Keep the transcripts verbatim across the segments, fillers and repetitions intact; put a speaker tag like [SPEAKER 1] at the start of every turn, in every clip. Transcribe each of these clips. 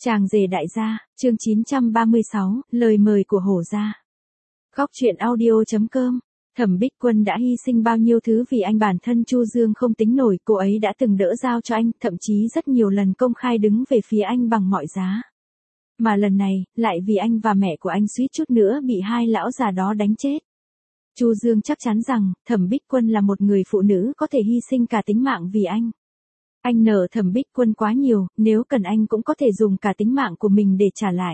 [SPEAKER 1] Chàng rể đại gia, chương chín trăm ba mươi sáu, lời mời của hổ gia. Góc truyện audio chấm com. Thẩm Bích Quân đã hy sinh bao nhiêu thứ vì anh, bản thân Chu Dương không tính nổi, cô ấy đã từng đỡ dao cho anh, thậm chí rất nhiều lần công khai đứng về phía anh bằng mọi giá. Mà lần này, lại vì anh và mẹ của anh suýt chút nữa bị hai lão già đó đánh chết. Chu Dương chắc chắn rằng, Thẩm Bích Quân là một người phụ nữ có thể hy sinh cả tính mạng vì anh. Anh nợ Thẩm Bích Quân quá nhiều, nếu cần anh cũng có thể dùng cả tính mạng của mình để trả lại.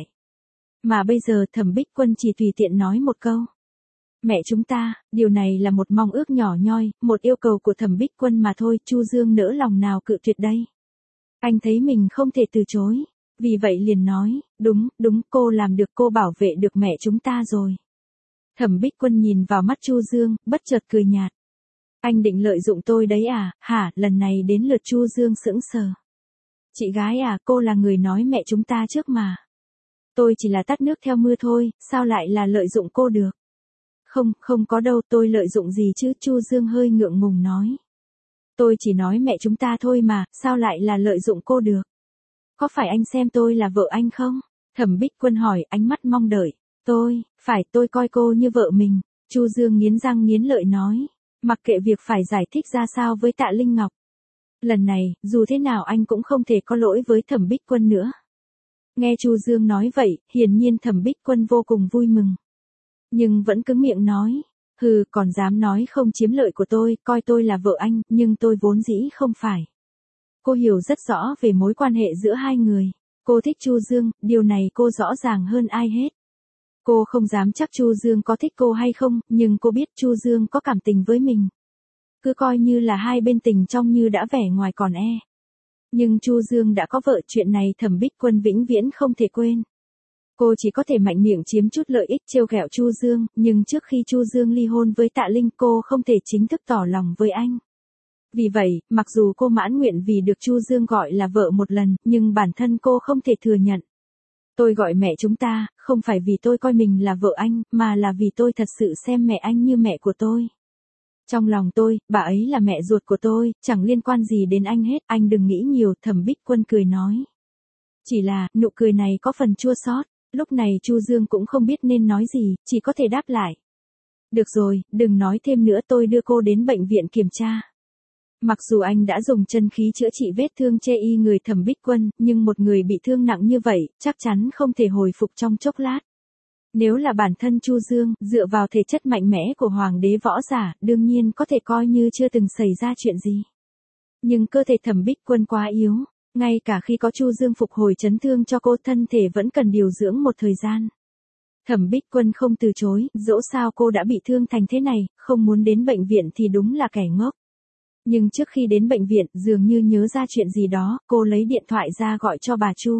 [SPEAKER 1] Mà bây giờ Thẩm Bích Quân chỉ tùy tiện nói một câu. Mẹ chúng ta, điều này là một mong ước nhỏ nhoi, một yêu cầu của Thẩm Bích Quân mà thôi, Chu Dương nỡ lòng nào cự tuyệt đây. Anh thấy mình không thể từ chối, vì vậy liền nói, đúng, đúng, cô làm được, cô bảo vệ được mẹ chúng ta rồi. Thẩm Bích Quân nhìn vào mắt Chu Dương, bất chợt cười nhạt. Anh định lợi dụng tôi đấy à, hả, lần này đến lượt Chu Dương sững sờ. Chị gái à, cô là người nói mẹ chúng ta trước mà. Tôi chỉ là tắt nước theo mưa thôi, sao lại là lợi dụng cô được? Không, không có đâu, tôi lợi dụng gì chứ, Chu Dương hơi ngượng ngùng nói. Tôi chỉ nói mẹ chúng ta thôi mà, sao lại là lợi dụng cô được? Có phải anh xem tôi là vợ anh không? Thẩm Bích Quân hỏi, ánh mắt mong đợi. Tôi, phải, tôi coi cô như vợ mình. Chu Dương nghiến răng nghiến lợi nói. Mặc kệ việc phải giải thích ra sao với Tạ Linh Ngọc. Lần này, dù thế nào anh cũng không thể có lỗi với Thẩm Bích Quân nữa. Nghe Chu Dương nói vậy, hiển nhiên Thẩm Bích Quân vô cùng vui mừng. Nhưng vẫn cứng miệng nói, hừ, còn dám nói không chiếm lợi của tôi, coi tôi là vợ anh, nhưng tôi vốn dĩ không phải. Cô hiểu rất rõ về mối quan hệ giữa hai người. Cô thích Chu Dương, điều này cô rõ ràng hơn ai hết. Cô không dám chắc Chu Dương có thích cô hay không, nhưng cô biết Chu Dương có cảm tình với mình. Cứ coi như là hai bên tình trong như đã vẻ ngoài còn e. Nhưng Chu Dương đã có vợ, chuyện này Thẩm Bích Quân vĩnh viễn không thể quên. Cô chỉ có thể mạnh miệng chiếm chút lợi ích trêu ghẹo Chu Dương, nhưng trước khi Chu Dương ly hôn với Tạ Linh cô không thể chính thức tỏ lòng với anh. Vì vậy, mặc dù cô mãn nguyện vì được Chu Dương gọi là vợ một lần, nhưng bản thân cô không thể thừa nhận. Tôi gọi mẹ chúng ta, không phải vì tôi coi mình là vợ anh, mà là vì tôi thật sự xem mẹ anh như mẹ của tôi. Trong lòng tôi, bà ấy là mẹ ruột của tôi, chẳng liên quan gì đến anh hết, anh đừng nghĩ nhiều, Thẩm Bích Quân cười nói. Chỉ là, nụ cười này có phần chua xót. Lúc này Chu Dương cũng không biết nên nói gì, chỉ có thể đáp lại. Được rồi, đừng nói thêm nữa, tôi đưa cô đến bệnh viện kiểm tra. Mặc dù anh đã dùng chân khí chữa trị vết thương chê y người Thẩm Bích Quân, nhưng một người bị thương nặng như vậy, chắc chắn không thể hồi phục trong chốc lát. Nếu là bản thân Chu Dương, dựa vào thể chất mạnh mẽ của hoàng đế võ giả, đương nhiên có thể coi như chưa từng xảy ra chuyện gì. Nhưng cơ thể Thẩm Bích Quân quá yếu, ngay cả khi có Chu Dương phục hồi chấn thương cho cô, thân thể vẫn cần điều dưỡng một thời gian. Thẩm Bích Quân không từ chối, dẫu sao cô đã bị thương thành thế này, không muốn đến bệnh viện thì đúng là kẻ ngốc. Nhưng trước khi đến bệnh viện, dường như nhớ ra chuyện gì đó, cô lấy điện thoại ra gọi cho bà Chu.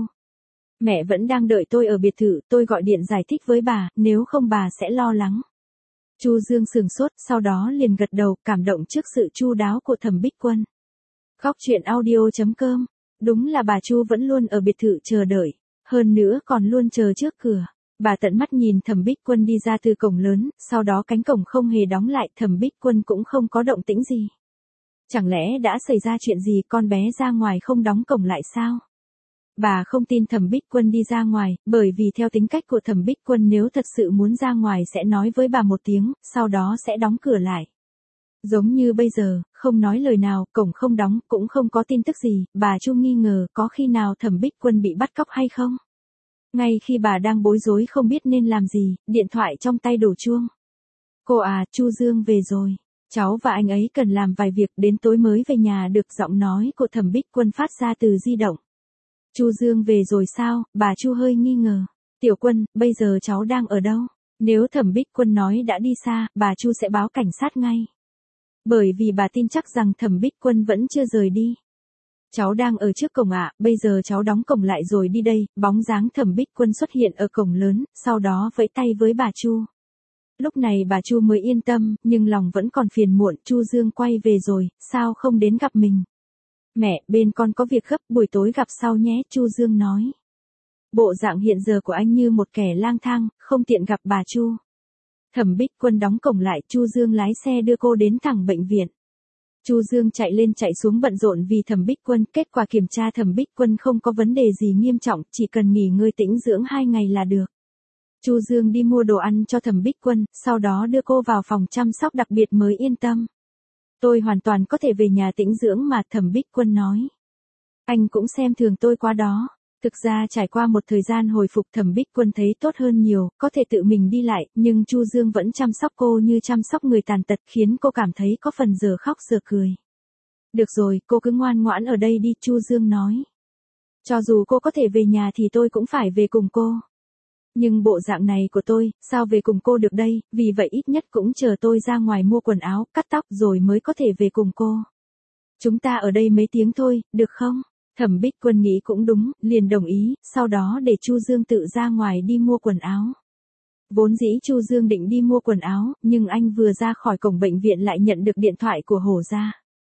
[SPEAKER 1] Mẹ vẫn đang đợi tôi ở biệt thự, tôi gọi điện giải thích với bà, nếu không bà sẽ lo lắng. Chu Dương sửng sốt, sau đó liền gật đầu, cảm động trước sự chu đáo của Thẩm Bích Quân. Góc truyện audio chấm com. Đúng là bà Chu vẫn luôn ở biệt thự chờ đợi, hơn nữa còn luôn chờ trước cửa. Bà tận mắt nhìn Thẩm Bích Quân đi ra từ cổng lớn, sau đó cánh cổng không hề đóng lại, Thẩm Bích Quân cũng không có động tĩnh gì. Chẳng lẽ đã xảy ra chuyện gì, con bé ra ngoài không đóng cổng lại sao? Bà không tin Thẩm Bích Quân đi ra ngoài, bởi vì theo tính cách của Thẩm Bích Quân nếu thật sự muốn ra ngoài sẽ nói với bà một tiếng, sau đó sẽ đóng cửa lại. Giống như bây giờ, không nói lời nào, cổng không đóng, cũng không có tin tức gì, bà Chu nghi ngờ có khi nào Thẩm Bích Quân bị bắt cóc hay không? Ngay khi bà đang bối rối không biết nên làm gì, điện thoại trong tay đổ chuông. Cô à, Chu Dương về rồi. Cháu và anh ấy cần làm vài việc, đến tối mới về nhà được, giọng nói của Thẩm Bích Quân phát ra từ di động. Chu Dương về rồi sao? Bà Chu hơi nghi ngờ. Tiểu Quân, bây giờ cháu đang ở đâu? Nếu Thẩm Bích Quân nói đã đi xa, bà Chu sẽ báo cảnh sát ngay. Bởi vì bà tin chắc rằng Thẩm Bích Quân vẫn chưa rời đi. Cháu đang ở trước cổng ạ, bây giờ cháu đóng cổng lại rồi đi đây. Bóng dáng Thẩm Bích Quân xuất hiện ở cổng lớn, sau đó vẫy tay với bà Chu. Lúc này bà Chu mới yên tâm, nhưng lòng vẫn còn phiền muộn, Chu Dương quay về rồi, sao không đến gặp mình? Mẹ, bên con có việc gấp, buổi tối gặp sau nhé, Chu Dương nói. Bộ dạng hiện giờ của anh như một kẻ lang thang, không tiện gặp bà Chu. Thẩm Bích Quân đóng cổng lại, Chu Dương lái xe đưa cô đến thẳng bệnh viện. Chu Dương chạy lên chạy xuống bận rộn vì Thẩm Bích Quân, kết quả kiểm tra Thẩm Bích Quân không có vấn đề gì nghiêm trọng, chỉ cần nghỉ ngơi tĩnh dưỡng hai ngày là được. Chu Dương đi mua đồ ăn cho Thẩm Bích Quân, sau đó đưa cô vào phòng chăm sóc đặc biệt mới yên tâm. Tôi hoàn toàn có thể về nhà tĩnh dưỡng mà, Thẩm Bích Quân nói. Anh cũng xem thường tôi quá đó. Thực ra trải qua một thời gian hồi phục Thẩm Bích Quân thấy tốt hơn nhiều, có thể tự mình đi lại, nhưng Chu Dương vẫn chăm sóc cô như chăm sóc người tàn tật khiến cô cảm thấy có phần giờ khóc giờ cười. Được rồi, cô cứ ngoan ngoãn ở đây đi, Chu Dương nói. Cho dù cô có thể về nhà thì tôi cũng phải về cùng cô. Nhưng bộ dạng này của tôi, sao về cùng cô được đây, vì vậy ít nhất cũng chờ tôi ra ngoài mua quần áo, cắt tóc rồi mới có thể về cùng cô. Chúng ta ở đây mấy tiếng thôi, được không? Thẩm Bích Quân nghĩ cũng đúng, liền đồng ý, sau đó để Chu Dương tự ra ngoài đi mua quần áo. Vốn dĩ Chu Dương định đi mua quần áo, nhưng anh vừa ra khỏi cổng bệnh viện lại nhận được điện thoại của Hổ Gia.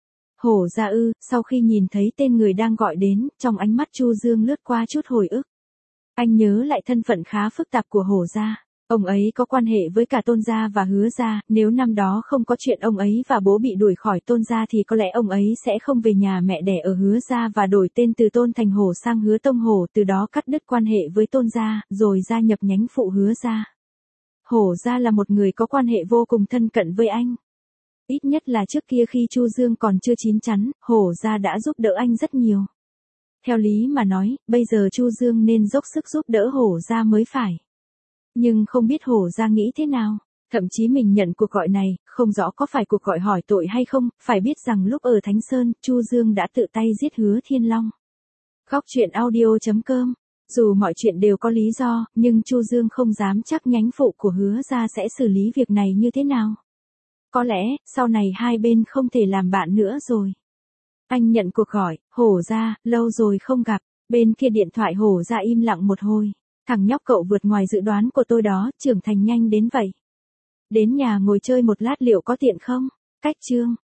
[SPEAKER 1] Hổ Gia ư, sau khi nhìn thấy tên người đang gọi đến, trong ánh mắt Chu Dương lướt qua chút hồi ức. Anh nhớ lại thân phận khá phức tạp của Hổ Gia. Ông ấy có quan hệ với cả Tôn Gia và Hứa Gia, nếu năm đó không có chuyện ông ấy và bố bị đuổi khỏi Tôn Gia thì có lẽ ông ấy sẽ không về nhà mẹ đẻ ở Hứa Gia và đổi tên từ Tôn Thành Hổ sang Hứa Tông Hổ, từ đó cắt đứt quan hệ với Tôn Gia, rồi gia nhập nhánh phụ Hứa Gia. Hổ Gia là một người có quan hệ vô cùng thân cận với anh. Ít nhất là trước kia khi Chu Dương còn chưa chín chắn, Hổ Gia đã giúp đỡ anh rất nhiều. Theo lý mà nói, bây giờ Chu Dương nên dốc sức giúp đỡ Hổ Gia mới phải. Nhưng không biết Hổ Gia nghĩ thế nào, thậm chí mình nhận cuộc gọi này, không rõ có phải cuộc gọi hỏi tội hay không, phải biết rằng lúc ở Thánh Sơn, Chu Dương đã tự tay giết Hứa Thiên Long. Góc truyện audio chấm com. Dù mọi chuyện đều có lý do, nhưng Chu Dương không dám chắc nhánh phụ của Hứa Gia sẽ xử lý việc này như thế nào. Có lẽ, sau này hai bên không thể làm bạn nữa rồi. Anh nhận cuộc gọi, Hổ Gia, lâu rồi không gặp, bên kia điện thoại Hổ Gia im lặng một hồi. Thằng nhóc cậu vượt ngoài dự đoán của tôi đó, trưởng thành nhanh đến vậy. Đến nhà ngồi chơi một lát liệu có tiện không? Cách chương.